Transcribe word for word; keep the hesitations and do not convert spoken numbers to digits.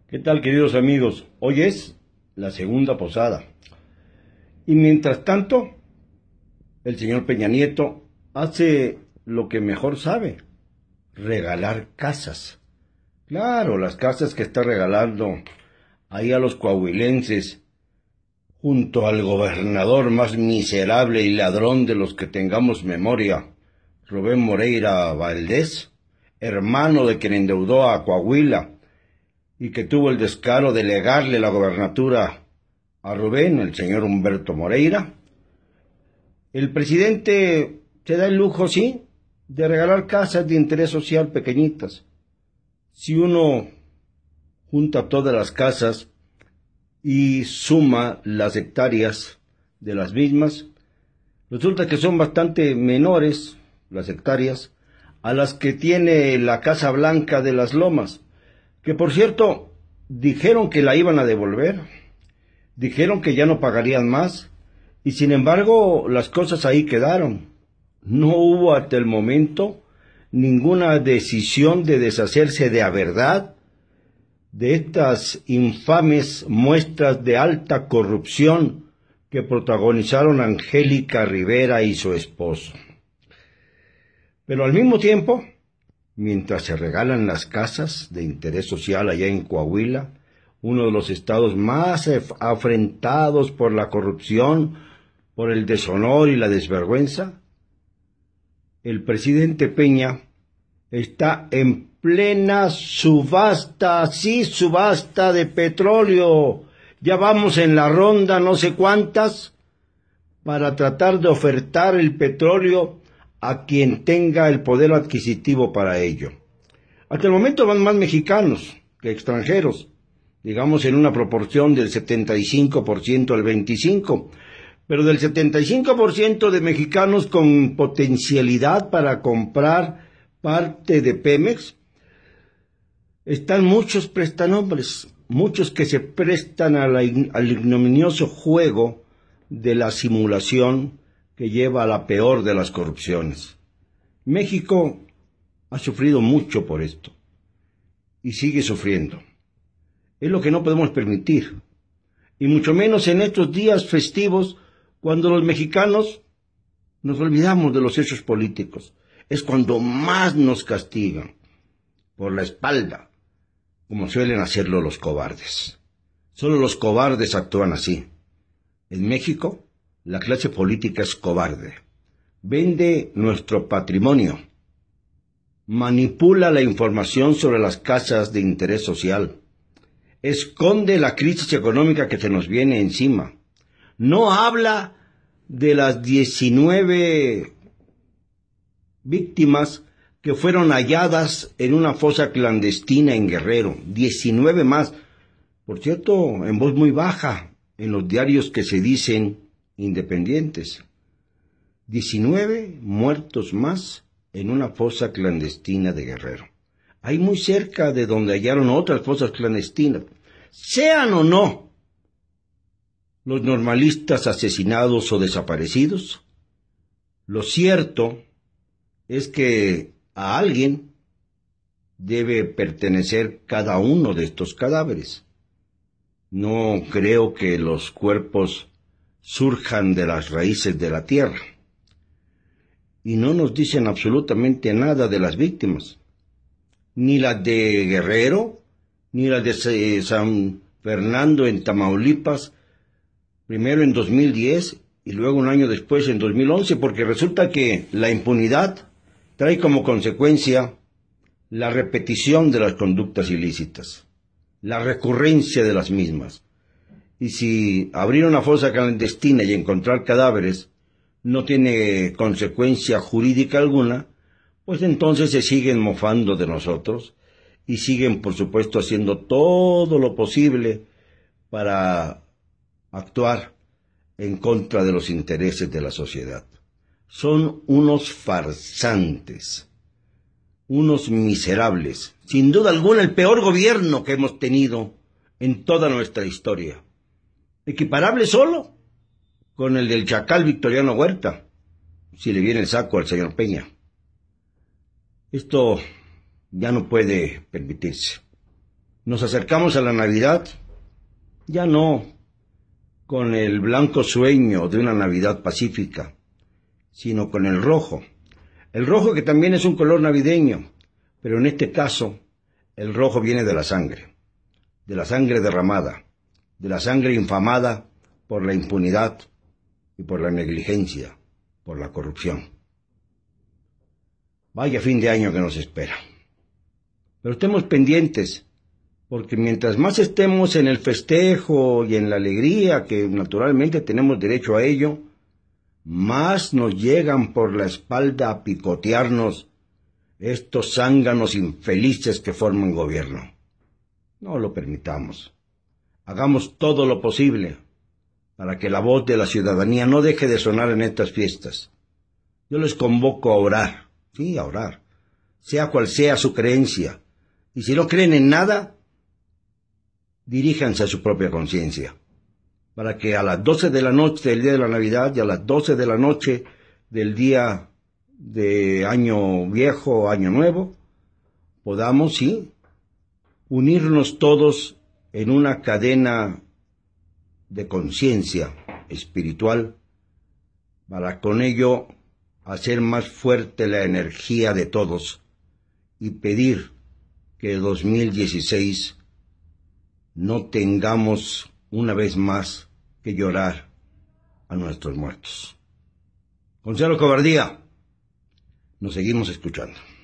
¿Qué tal, queridos amigos? Hoy es la segunda posada. Y mientras tanto, el señor Peña Nieto hace lo que mejor sabe: regalar casas. Claro, las casas que está regalando ahí a los coahuilenses, junto al gobernador más miserable y ladrón de los que tengamos memoria, Rubén Moreira Valdés, hermano de quien endeudó a Coahuila y que tuvo el descaro de legarle la gobernatura a Rubén, el señor Humberto Moreira. El presidente se da el lujo, sí, de regalar casas de interés social pequeñitas. Si uno junta todas las casas y suma las hectáreas de las mismas, resulta que son bastante menores las hectáreas a las que tiene la Casa Blanca de las Lomas, que por cierto dijeron que la iban a devolver, dijeron que ya no pagarían más, y sin embargo las cosas ahí quedaron. No hubo hasta el momento ninguna decisión de deshacerse de a verdad de estas infames muestras de alta corrupción que protagonizaron Angélica Rivera y su esposo. Pero al mismo tiempo, mientras se regalan las casas de interés social allá en Coahuila, uno de los estados más afrentados por la corrupción, por el deshonor y la desvergüenza, el presidente Peña está en plena subasta, sí, subasta de petróleo. Ya vamos en la ronda no sé cuántas para tratar de ofertar el petróleo a quien tenga el poder adquisitivo para ello. Hasta el momento van más mexicanos que extranjeros, digamos en una proporción del setenta y cinco por ciento al veinticinco por ciento, pero del setenta y cinco por ciento de mexicanos con potencialidad para comprar parte de Pemex, están muchos prestanombres, muchos que se prestan a la, al ignominioso juego de la simulación que lleva a la peor de las corrupciones. México ha sufrido mucho por esto y sigue sufriendo. Es lo que no podemos permitir, y mucho menos en estos días festivos, cuando los mexicanos nos olvidamos de los hechos políticos. Es cuando más nos castigan, por la espalda, como suelen hacerlo los cobardes. Solo los cobardes actúan así. En México, la clase política es cobarde. Vende nuestro patrimonio. Manipula la información sobre las casas de interés social. Esconde la crisis económica que se nos viene encima. No habla de las diecinueve víctimas que fueron halladas en una fosa clandestina en Guerrero. diecinueve más. Por cierto, en voz muy baja, en los diarios que se dicen independientes. diecinueve muertos más en una fosa clandestina de Guerrero. Ahí muy cerca de donde hallaron otras fosas clandestinas. Sean o no los normalistas asesinados o desaparecidos, lo cierto es que a alguien debe pertenecer cada uno de estos cadáveres. No creo que los cuerpos surjan de las raíces de la tierra. Y no nos dicen absolutamente nada de las víctimas. Ni las de Guerrero, ni las de San Fernando en Tamaulipas, primero en dos mil diez y luego un año después en dos mil once, porque resulta que la impunidad trae como consecuencia la repetición de las conductas ilícitas, la recurrencia de las mismas. Y si abrir una fosa clandestina y encontrar cadáveres no tiene consecuencia jurídica alguna, pues entonces se siguen mofando de nosotros y siguen, por supuesto, haciendo todo lo posible para actuar en contra de los intereses de la sociedad. Son unos farsantes, unos miserables, sin duda alguna el peor gobierno que hemos tenido en toda nuestra historia, equiparable solo con el del chacal Victoriano Huerta, si le viene el saco al señor Peña. Esto ya no puede permitirse. Nos acercamos a la Navidad, ya no con el blanco sueño de una Navidad pacífica, sino con el rojo. El rojo que también es un color navideño, pero en este caso el rojo viene de la sangre, de la sangre derramada, de la sangre infamada por la impunidad y por la negligencia, por la corrupción. Vaya fin de año que nos espera. Pero estemos pendientes, porque mientras más estemos en el festejo y en la alegría, que naturalmente tenemos derecho a ello, más nos llegan por la espalda a picotearnos estos zánganos infelices que forman gobierno. No lo permitamos. Hagamos todo lo posible para que la voz de la ciudadanía no deje de sonar en estas fiestas. Yo les convoco a orar, sí, a orar, sea cual sea su creencia. Y si no creen en nada, diríjanse a su propia conciencia, para que a las doce de la noche del día de la Navidad y a las doce de la noche del día de Año Viejo, Año Nuevo, podamos, sí, unirnos todos en una cadena de conciencia espiritual, para con ello hacer más fuerte la energía de todos y pedir que dos mil dieciséis no tengamos una vez más que llorar a nuestros muertos. Con cero cobardía, nos seguimos escuchando.